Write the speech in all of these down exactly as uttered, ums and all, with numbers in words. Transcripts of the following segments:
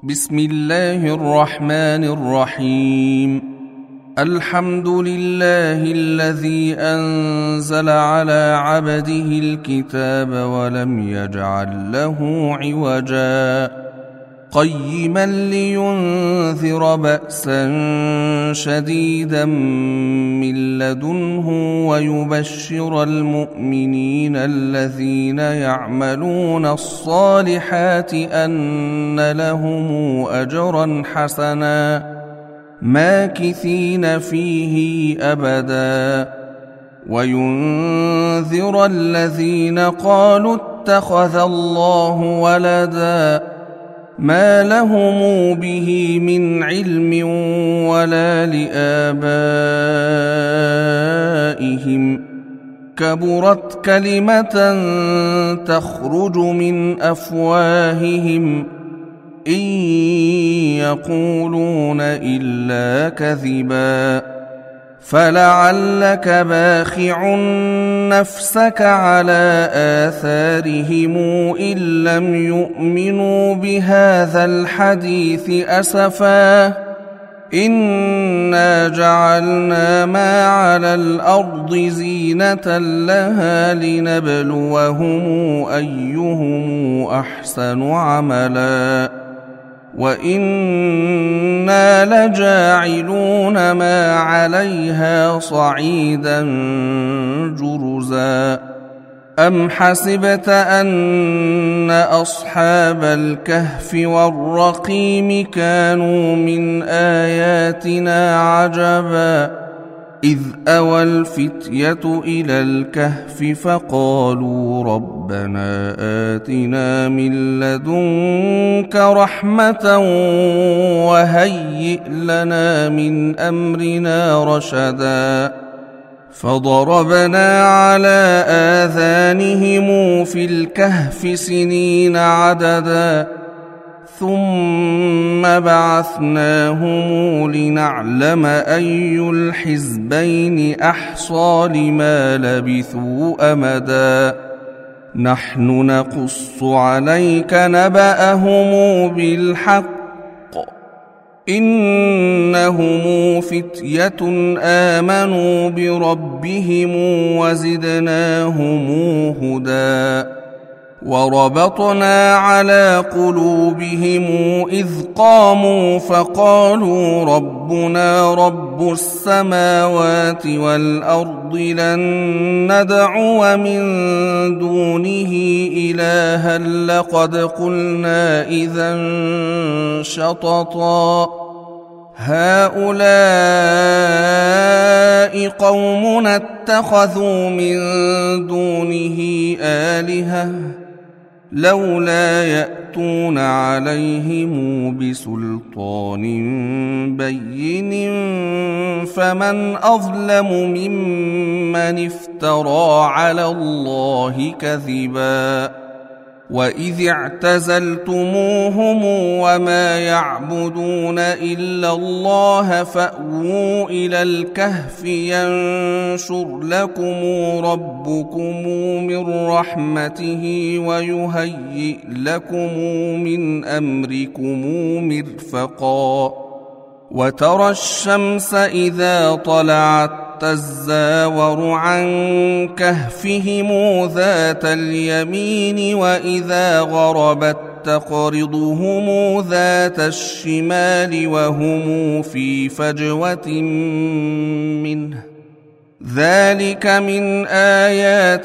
بسم الله الرحمن الرحيم. الحمد لله الذي أنزل على عبده الكتاب ولم يجعل له عوجا قيما لينذر بأسا شديدا من لدنه ويبشر المؤمنين الذين يعملون الصالحات أن لهم أجرا حسنا ماكثين فيه أبدا وينذر الذين قالوا اتخذ الله ولدا ما لهم به من علم ولا لآبائهم كبرت كلمة تخرج من أفواههم إن يقولون إلا كذبا فلعلك باخع نفسك على آثارهم إن لم يؤمنوا بهذا الحديث أسفا إنا جعلنا ما على الأرض زينة لها لنبلوهم أيهم أحسن عملا وإنا لجاعلون ما عليها صعيدا جرزا أم حسبت أن أصحاب الكهف والرقيم كانوا من آياتنا عجبا إذ أوى الفتية إلى الكهف فقالوا ربنا آتنا من لدنك رحمة وهيئ لنا من أمرنا رشدا فضربنا على آذانهم في الكهف سنين عددا ثم بعثناهم لنعلم أي الحزبين أحصى لما لبثوا أمدا نحن نقص عليك نبأهم بالحق إنهم فتية آمنوا بربهم وزدناهم هدى وربطنا على قلوبهم إذ قاموا فقالوا ربنا رب السماوات والأرض لن ندعو من دونه إلها لقد قلنا إذا شططا هؤلاء قومنا اتخذوا من دونه آلهة لولا يأتون عليهم بسلطان بين فمن أظلم ممن افترى على الله كذبا وإذ اعتزلتموهم وما يعبدون إلا الله فأووا إلى الكهف ينشر لكم ربكم من رحمته ويهيئ لكم من أمركم مرفقا وترى الشمس إذا طلعت تزاور عن كهفهم ذات اليمين وإذا غربت تقرضهم ذات الشمال وهم في فجوة منه ذلك من آيات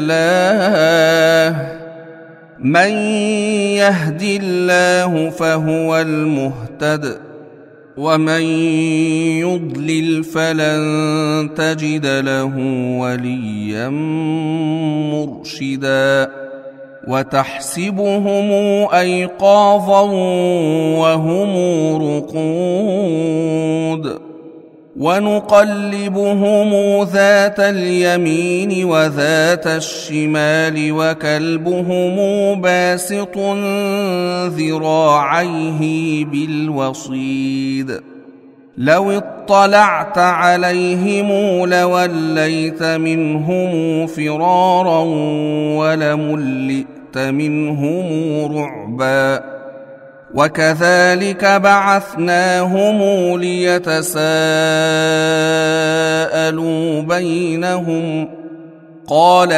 الله من يهد الله فهو المهتد ومن يضلل فلن تجد له وليا مرشدا وتحسبهم أيقاظا وهم رقود ونقلبهم ذات اليمين وذات الشمال وكلبهم باسط ذراعيه بالوصيد لو اطلعت عليهم لوليت منهم فرارا ولملئت منهم رعبا وكذلك بعثناهم ليتساءلوا بينهم قال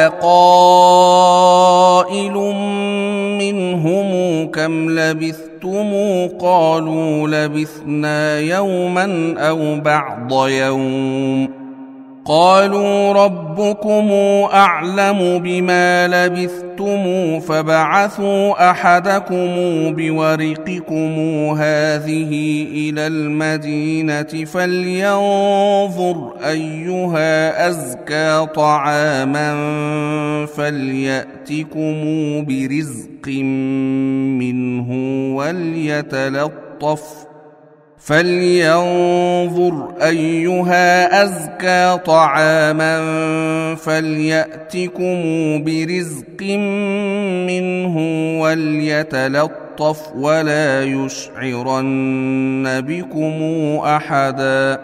قائل منهم كم لبثتم قالوا لبثنا يوما أو بعض يوم قالوا ربكم أعلم بما لبثتم فبعثوا أحدكم بورقكم هذه إلى المدينة فلينظر أيها أزكى طعاما فليأتكم برزق منه وليتلطف فلينظر أيها أزكى طعاما فليأتكم برزق منه وليتلطف ولا يشعرن بكم أحدا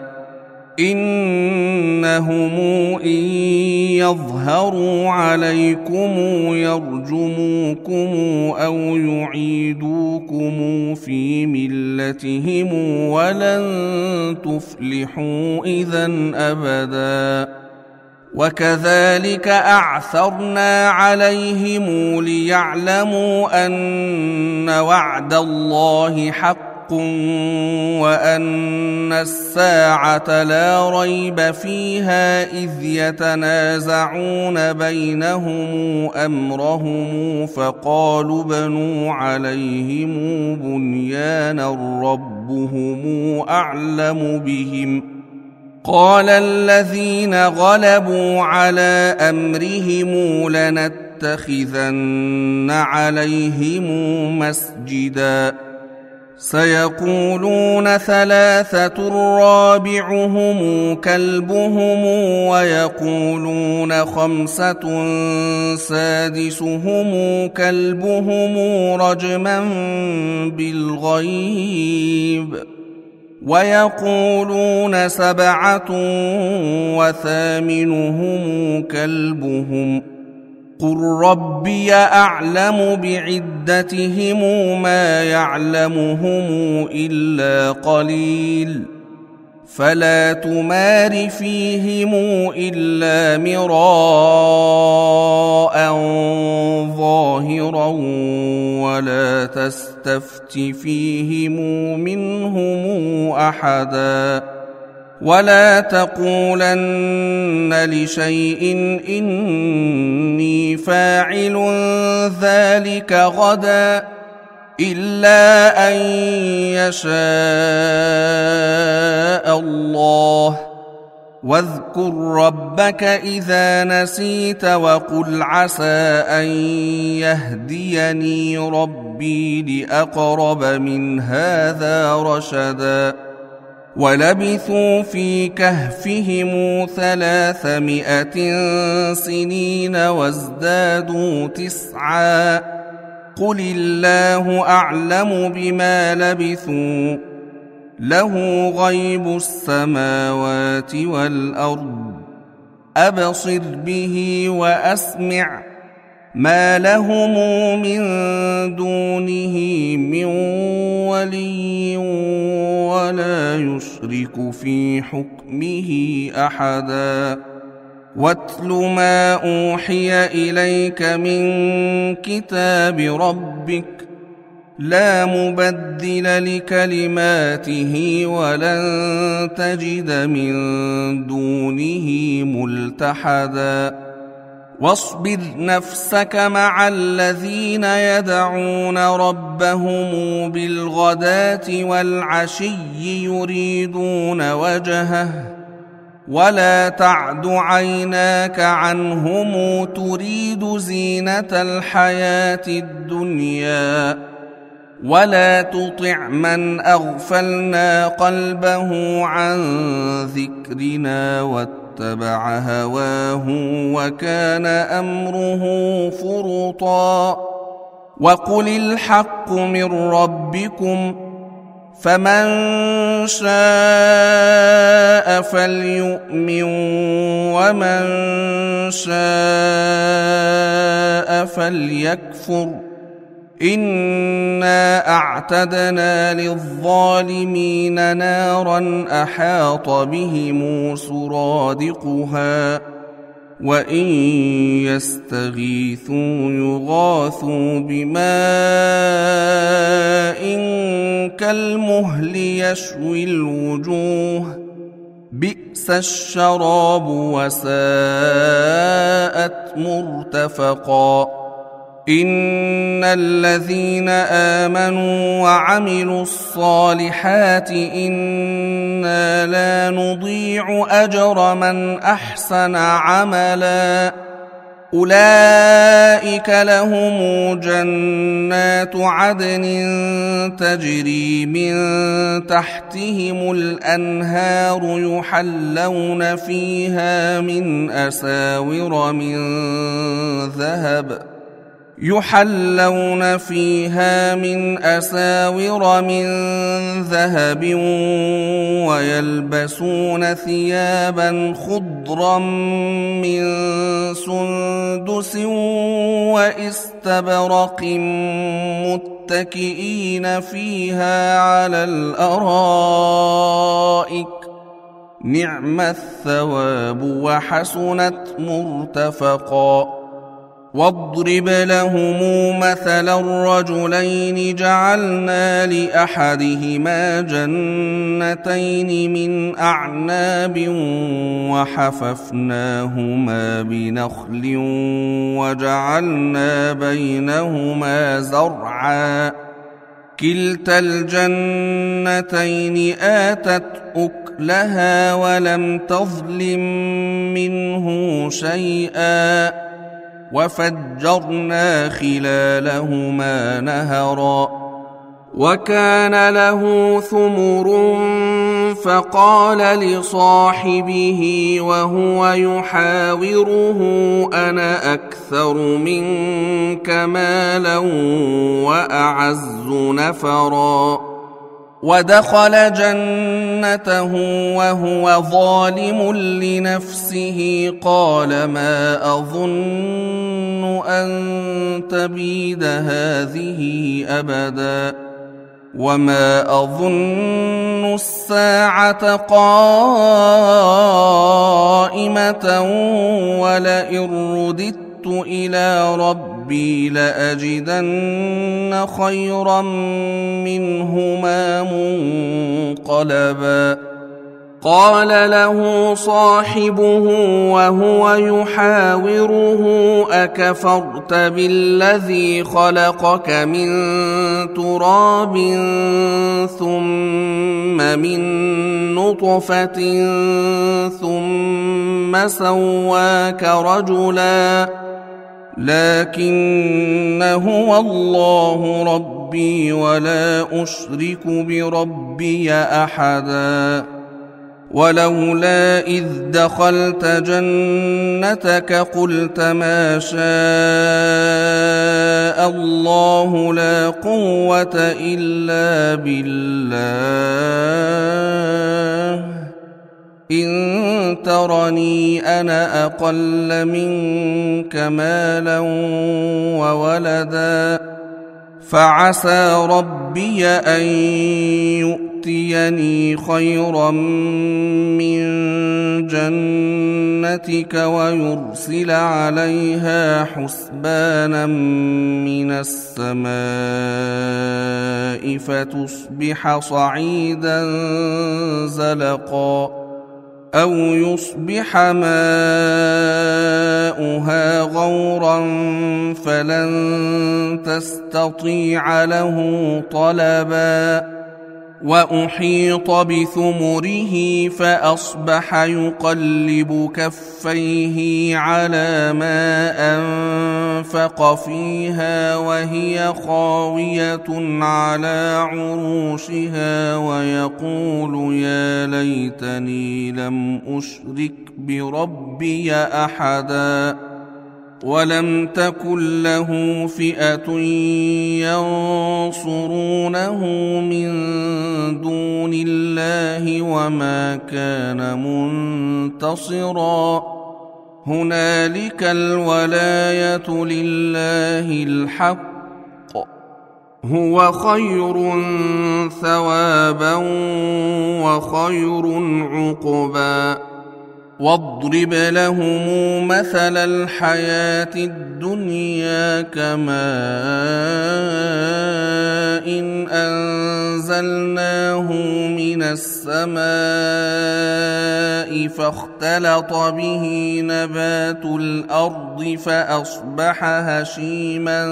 إنهم إن يظهروا عليكم يرجموكم أو يعيدوكم في ملتهم ولن تفلحوا إذن أبدا وكذلك أعثرنا عليهم ليعلموا أن وعد الله حق وأن الساعة لا ريب فيها إذ يتنازعون بينهم أمرهم فقالوا بنوا عليهم بنيانا ربهم أعلم بهم قال الذين غلبوا على أمرهم لنتخذن عليهم مسجدا سيقولون ثلاثة رابعهم كلبهم ويقولون خمسة سادسهم كلبهم رجما بالغيب ويقولون سبعة وثامنهم كلبهم قل ربي أعلم بعدتهم ما يعلمهم إلا قليل فلا تمار فيهم إلا مراء ظاهرا ولا تستفت فيهم منهم أحدا ولا تقولن لشيء إني فاعل ذلك غدا إلا أن يشاء الله واذكر ربك إذا نسيت وقل عسى أن يهديني ربي لأقرب من هذا رشدا ولبثوا في كهفهم ثلاثمائة سنين وازدادوا تسعا قل الله أعلم بما لبثوا له غيب السماوات والأرض أبصر به وأسمع ما لهم من دونه من ولي ولا يشرك في حكمه أحدا واتل ما أوحي إليك من كتاب ربك لا مبدل لكلماته ولن تجد من دونه ملتحدا واصبر نفسك مع الذين يدعون ربهم بالغداة والعشي يريدون وجهه ولا تعد عيناك عنهم تريد زينة الحياة الدنيا ولا تطع من أغفلنا قلبه عن ذكرنا واتبع هواه وكان أمره فرطا وقل الحق من ربكم فمن شاء فليؤمن ومن شاء فليكفر إنا أعتدنا للظالمين نارا أحاط بهم سرادقها وإن يستغيثوا يغاثوا بماء كالمهل يشوي الوجوه بئس الشراب وساءت مرتفقا إن الذين آمنوا وعملوا الصالحات إنا لا نضيع أجر من أحسن عملا أولئك لهم جنات عدن تجري من تحتهم الأنهار يحلون فيها من أساور من ذهب يحلون فيها من أساور من ذهب ويلبسون ثيابا خضرا من سندس واستبرق متكئين فيها على الأرائك نعم الثواب وحسنت مرتفقا واضرب لهم مثلا الرجلين جعلنا لأحدهما جنتين من أعناب وحففناهما بنخل وجعلنا بينهما زرعا كلتا الجنتين آتت أكلها ولم تظلم منه شيئا وفجرنا خلالهما نهرا وكان له ثمر فقال لصاحبه وهو يحاوره أنا أكثر منك مالا وأعز نفرا ودخل جنته وهو ظالم لنفسه قال ما أظن أن تبيد هذه أبدا وما أظن الساعة قائمة ولئن رددت إلى ربي لأجدن خيرا منهما منقلبا قال له صاحبه وهو يحاوره أكفرت بالذي خلقك من تراب ثم من نطفة ثم سواك رجلا لكن هو الله ربي ولا أشرك بربي أحدا ولولا إذ دخلت جنتك قلت ما شاء الله لا قوة إلا بالله إن ترني أنا أقل منك مالا وولدا فعسى ربي أن يؤتيني خيرا من جنتك ويرسل عليها حسبانا من السماء فتصبح صعيدا زلقا أو يصبح ماؤها غورا فلن تستطيع له طلبا وأحيط بثمره فأصبح يقلب كفيه على ما أنفق فيها وهي خاوية على عروشها ويقول يا ليتني لم أشرك بربي أحدا ولم تكن له فئة ينصرونه من دون الله وما كان منتصرا هنالك الولاية لله الحق هو خير ثوابا وخير عقبا واضرب لهم مثل الحياة الدنيا كماء إن أنزلناه من السماء فاختلط به نبات الأرض فأصبح هشيما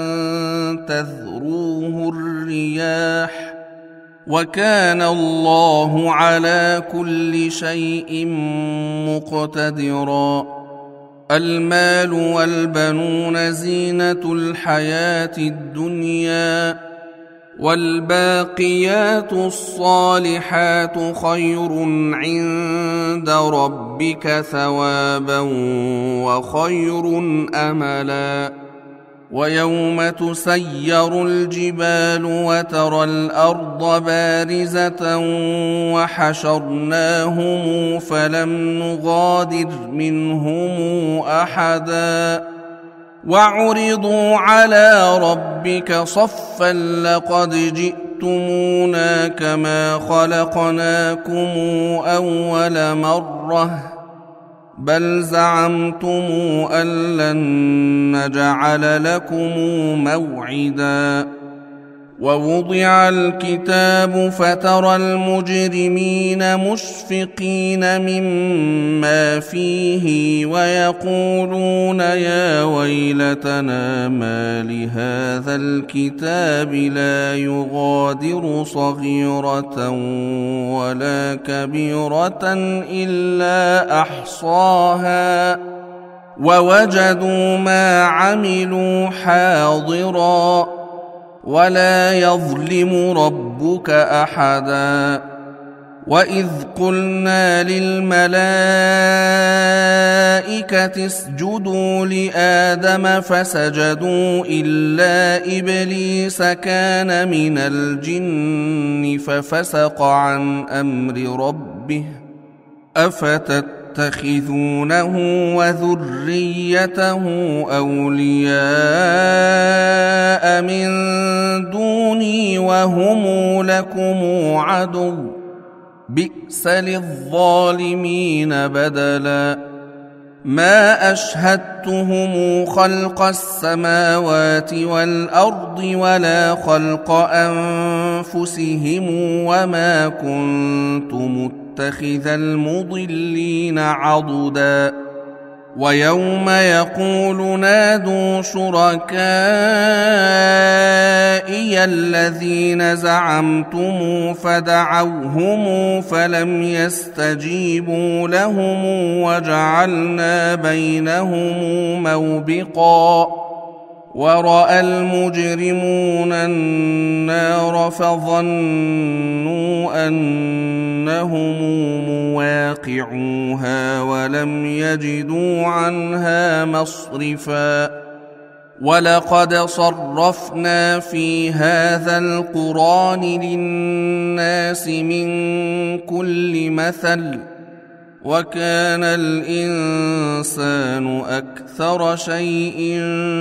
تذروه الرياح وكان الله على كل شيء مقتدرا المال والبنون زينة الحياة الدنيا والباقيات الصالحات خير عند ربك ثوابا وخير أملا ويوم تسير الجبال وترى الأرض بارزة وحشرناهم فلم نغادر منهم أحدا وعرضوا على ربك صفا لقد جئتمونا كما خلقناكم أول مرة بل زعمتم أن لن نجعل لكم موعدا ووضع الكتاب فترى المجرمين مشفقين مما فيه ويقولون يا ويلتنا ما لهذا الكتاب لا يغادر صغيرة ولا كبيرة إلا أحصاها ووجدوا ما عملوا حاضرا ولا يظلم ربك أحدا وإذ قلنا للملائكة اسجدوا لآدم فسجدوا إلا إبليس كان من الجن ففسق عن أمر ربه أفتتخذونه وذريته أولياء من دوني وهم لكم عدو بئس للظالمين بدلا ما أشهدتهم خلق السماوات والأرض ولا خلق أنفسهم وما كنت متخذ المضلين عضدا ويوم يقول نادوا شركائي الذين زعمتم فدعوهم فلم يستجيبوا لهم وجعلنا بينهم موبقا ورأى المجرمون النار فظنوا أنهم مواقعوها ولم يجدوا عنها مصرفا ولقد صرفنا في هذا القرآن للناس من كل مثل وكان الإنسان أكثر شيء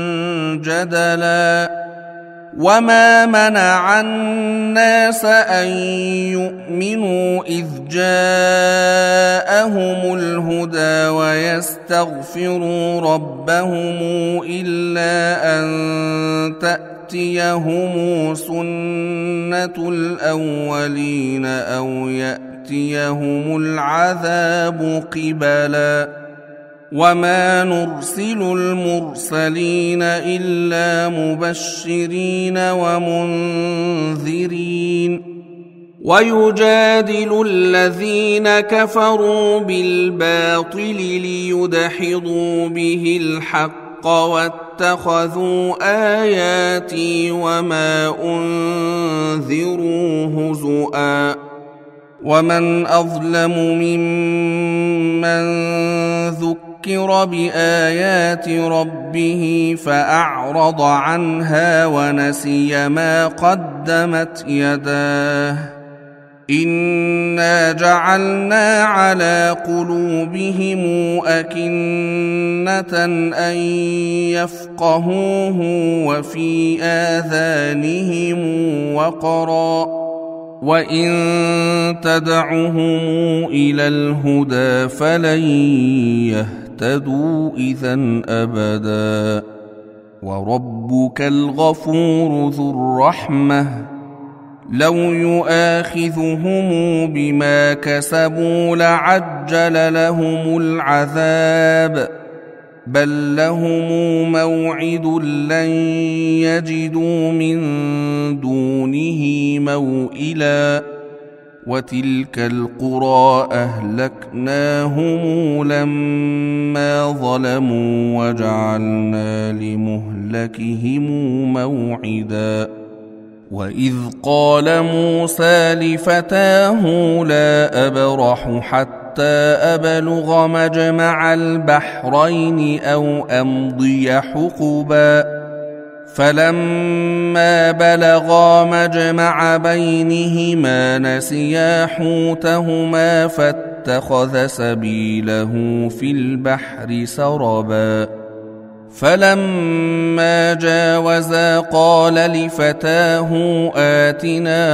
جدلا وما منع الناس أن يؤمنوا إذ جاءهم الهدى ويستغفروا ربهم إلا أن تأتيهم سنة الأولين أو يأتيهم يأتيهم العذاب قبلا وما نرسل المرسلين إلا مبشرين ومنذرين ويجادل الذين كفروا بالباطل ليدحضوا به الحق واتخذوا آياتي وما أنذروا هزؤا ومن أظلم ممن ذكر بآيات ربه فأعرض عنها ونسي ما قدمت يداه إنا جعلنا على قلوبهم أكنة أن يفقهوه وفي آذانهم وقرا وإن تدعهم إلى الهدى فلن يهتدوا إذن أبدا وربك الغفور ذو الرحمة لو يؤاخذهم بما كسبوا لعجل لهم العذاب بل لهم موعد لن يجدوا من دونه موئلا وتلك القرى أهلكناهم لما ظلموا وجعلنا لمهلكهم موعدا وإذ قال موسى لفتاه لا أبرح حتى أبلغ مجمع البحرين أو أمضي حقبا فلما بلغا مجمع بينهما نسيا حوتهما فاتخذ سبيله في البحر سربا فلما جاوزا قال لفتاه آتنا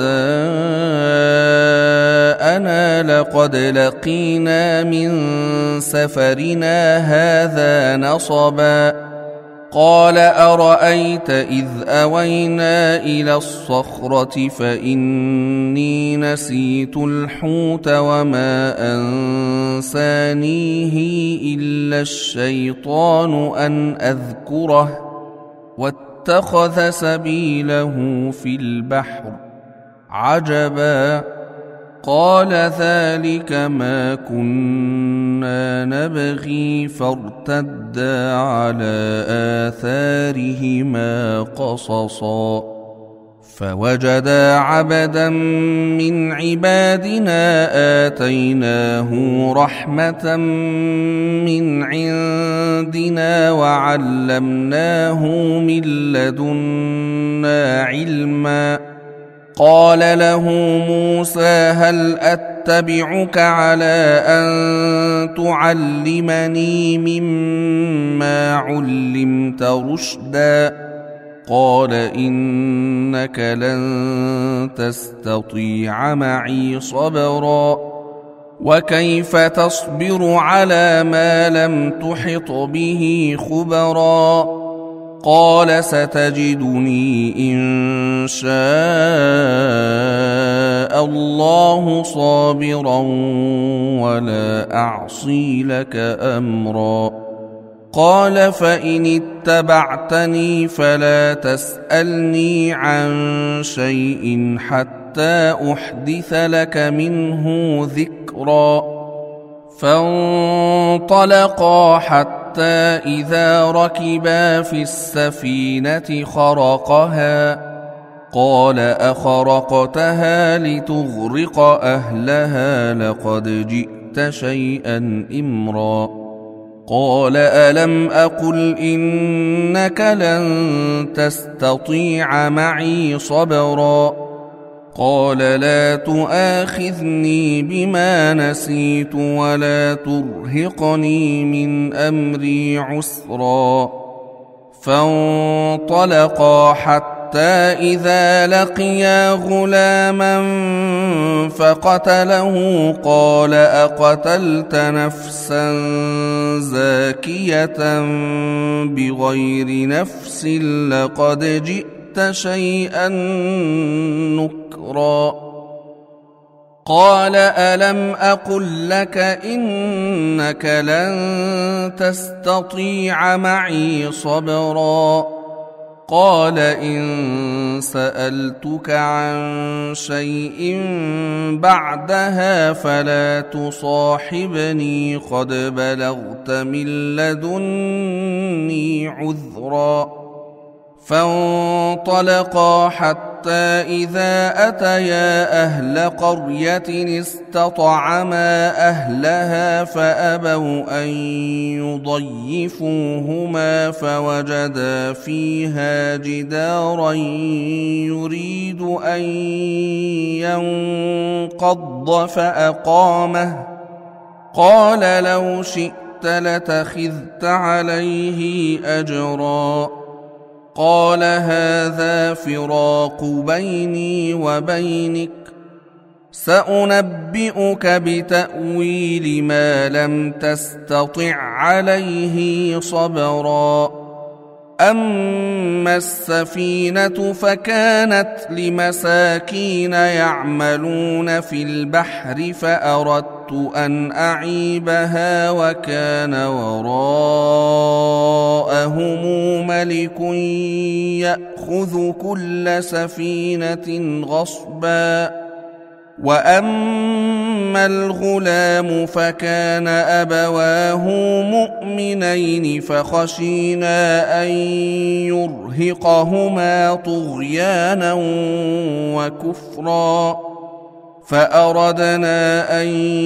غداءنا لقد لقينا من سفرنا هذا نصبا قال أرأيت إذ أوينا إلى الصخرة فإني نسيت الحوت وما أنسانيه إلا الشيطان أن أذكره واتخذ سبيله في البحر عجبا قال ذلك ما كنا نبغي فارتدا على آثارهما قصصا فوجدا عبدا من عبادنا آتيناه رحمة من عندنا وعلمناه من لدنا علما قال له موسى هل أتبعك على أن تعلمني مما علمت رشدا قال إنك لن تستطيع معي صبرا وكيف تصبر على ما لم تحط به خبرا قال ستجدني إن شاء الله صابرا ولا أعصي لك أمرا قال فإن اتبعتني فلا تسألني عن شيء حتى أحدث لك منه ذكرا فانطلقا حتى حتى إذا ركبا في السفينة خرقها قال أخرقتها لتغرق أهلها لقد جئت شيئا إمرا قال ألم أقل إنك لن تستطيع معي صبرا قال لا تؤاخذني بما نسيت ولا ترهقني من أمري عسرا فانطلقا حتى إذا لقيا غلاما فقتله قال أقتلت نفسا زاكية بغير نفس لقد جئت شيئا نكرا قال ألم أقل لك إنك لن تستطيع معي صبرا قال إن سألتك عن شيء بعدها فلا تصاحبني قد بلغت من لدني عذرا فانطلقا حتى إذا أتيا أهل قرية استطعما أهلها فأبوا أن يضيفوهما فوجدا فيها جدارا يريد أن انقض فأقامه قال لو شئت لاتخذت عليه أجرا قال هذا فراق بيني وبينك سأنبئك بتأويل ما لم تستطع عليه صبرا أما السفينة فكانت لمساكين يعملون في البحر فأردت أن أعيبها وكان وراءهم ملك يأخذ كل سفينة غصبا وأما الغلام فكان أبواه مؤمنين فخشينا أن يرهقهما طغيانا وكفرا فأردنا أن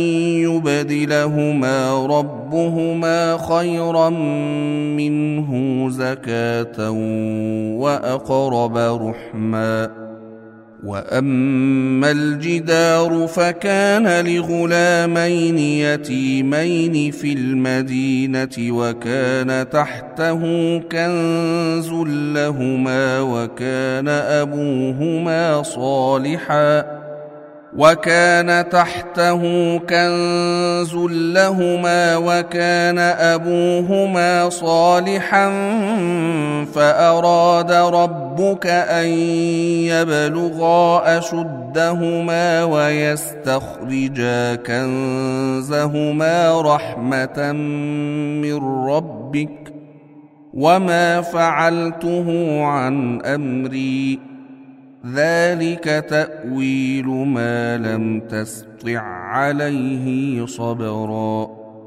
يبدلهما ربهما خيرا منه زكاة وأقرب رحما وأما الجدار فكان لغلامين يتيمين في المدينة وكان تحته كنز لهما وكان أبوهما صالحا وكان تحته كنز لهما وكان أبوهما صالحا فأراد ربك أن يبلغا أشدهما ويستخرجا كنزهما رحمة من ربك وما فعلته عن أمري ذلك تأويل ما لم تستطع عليه صبرا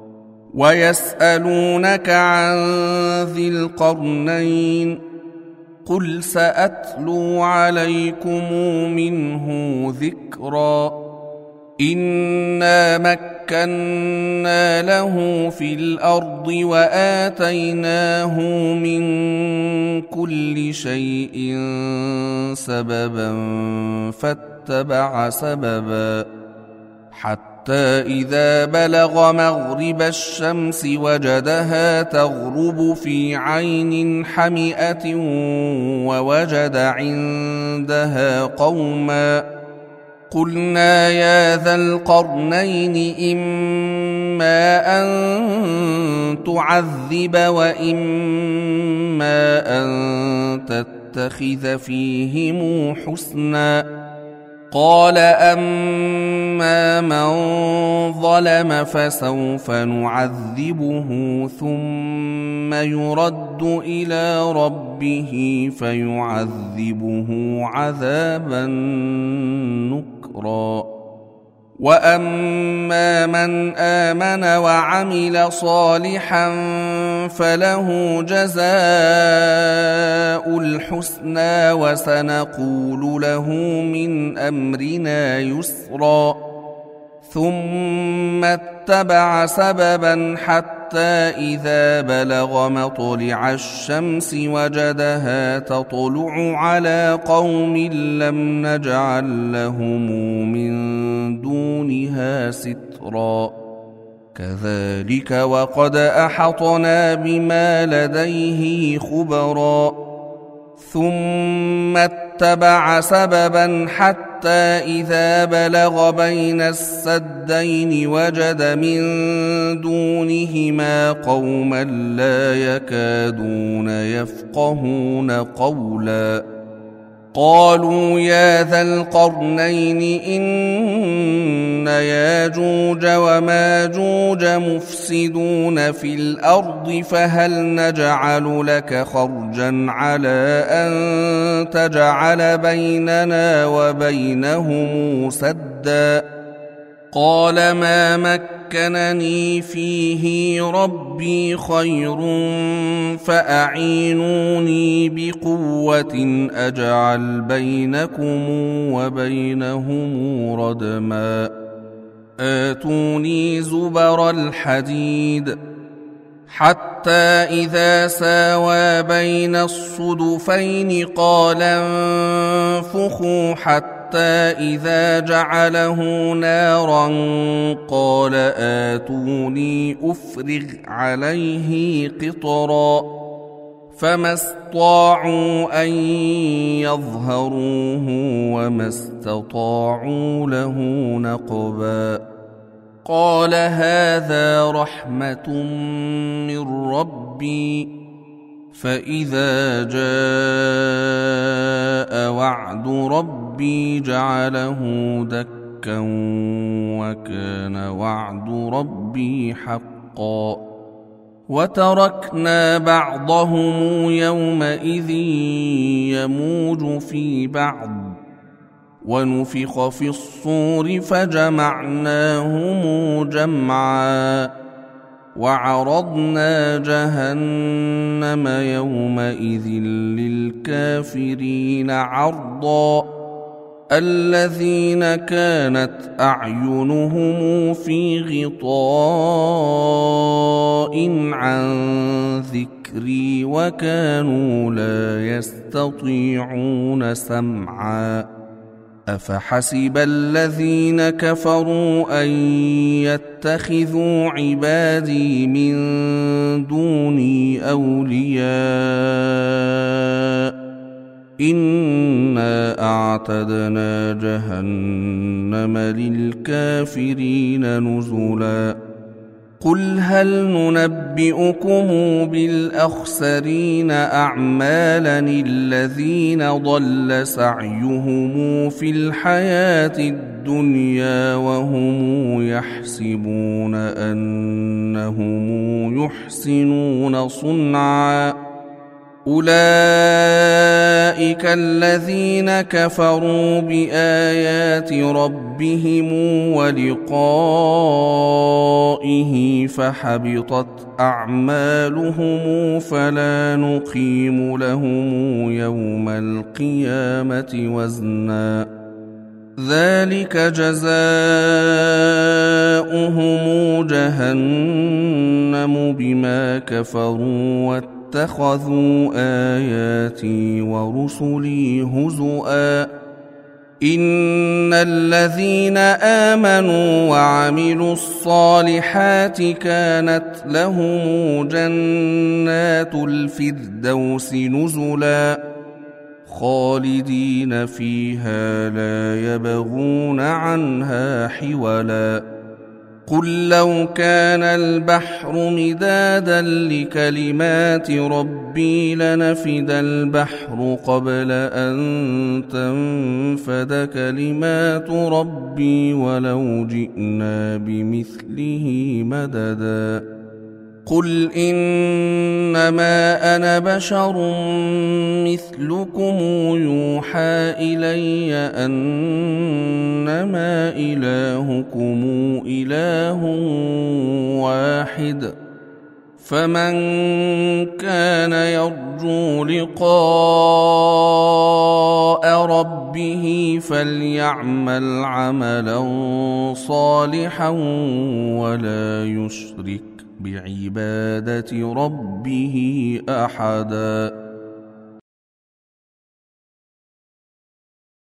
ويسألونك عن ذي القرنين قل سأتلو عليكم منه ذكرا إنا مكنا له في الأرض وآتيناه من كل شيء سببا فاتبع سببا حتى إذا بلغ مغرب الشمس وجدها تغرب في عين حمئة ووجد عندها قوما قلنا يا ذا القرنين إما أن تعذب وإما أن تتخذ فيهم حسنا قال أما من ظلم فسوف نعذبه ثم يرد إلى ربه فيعذبه عذابا نكرا وأما من آمن وعمل صالحا فله جزاء الحسنى وسنقول له من أمرنا يسرا ثم اتبع سببا حتى إذا بلغ مطلع الشمس وجدها تطلع على قوم لم نجعل لهم من دونها سترا كذلك وقد أحطنا بما لديه خبرا ثم اتبع سببا حتى إذا بلغ بين السدين وجد من دونهما قوما لا يكادون يفقهون قولا قالوا يا ذا القرنين إن ياجوج وماجوج مفسدون في الأرض فهل نجعل لك خرجا على أن تجعل بيننا وبينهم سدا قال ما مكنني فيه ربي خير فأعينوني بقوة أجعل بينكم وبينهم ردما آتوني زبر الحديد حتى إذا ساوى بين الصدفين قال انفخوا حتى حتى إذا جعله نارا قال آتوني أفرغ عليه قطرا فما استطاعوا أن يظهروه وما استطاعوا له نقبا قال هذا رحمة من ربي فإذا جاء وعد ربي جعله دكا وكان وعد ربي حقا وتركنا بعضهم يومئذ يموج في بعض ونفخ في الصور فجمعناهم جمعا وعرضنا جهنم يومئذ للكافرين عرضا الذين كانت أعينهم في غطاء عن ذكري وكانوا لا يستطيعون سمعا أفحسب الذين كفروا أن يتخذوا عبادي من دوني أولياء إنا أعتدنا جهنم للكافرين نزلا قل هل ننبئكم بالأخسرين أعمالا الذين ضل سعيهم في الحياة الدنيا وهم يحسبون أنهم يحسنون صنعا أولئك الذين كفروا بآيات ربهم ولقائه فحبطت أعمالهم فلا نقيم لهم يوم القيامة وزنا ذلك جزاؤهم جهنم بما كفروا اتخذوا آياتي ورسلي هزؤا إن الذين آمنوا وعملوا الصالحات كانت لهم جنات الفردوس نزلا خالدين فيها لا يبغون عنها حولا قل لو كان البحر مدادا لكلمات ربي لنفد البحر قبل أن تنفد كلمات ربي ولو جئنا بمثله مددا قل إنما أنا بشر مثلكم يوحى إلي أنما إلهكم إله واحد فمن كان يرجو لقاء ربه فليعمل عملا صالحا ولا يشرك بعبادة ربه أحدا.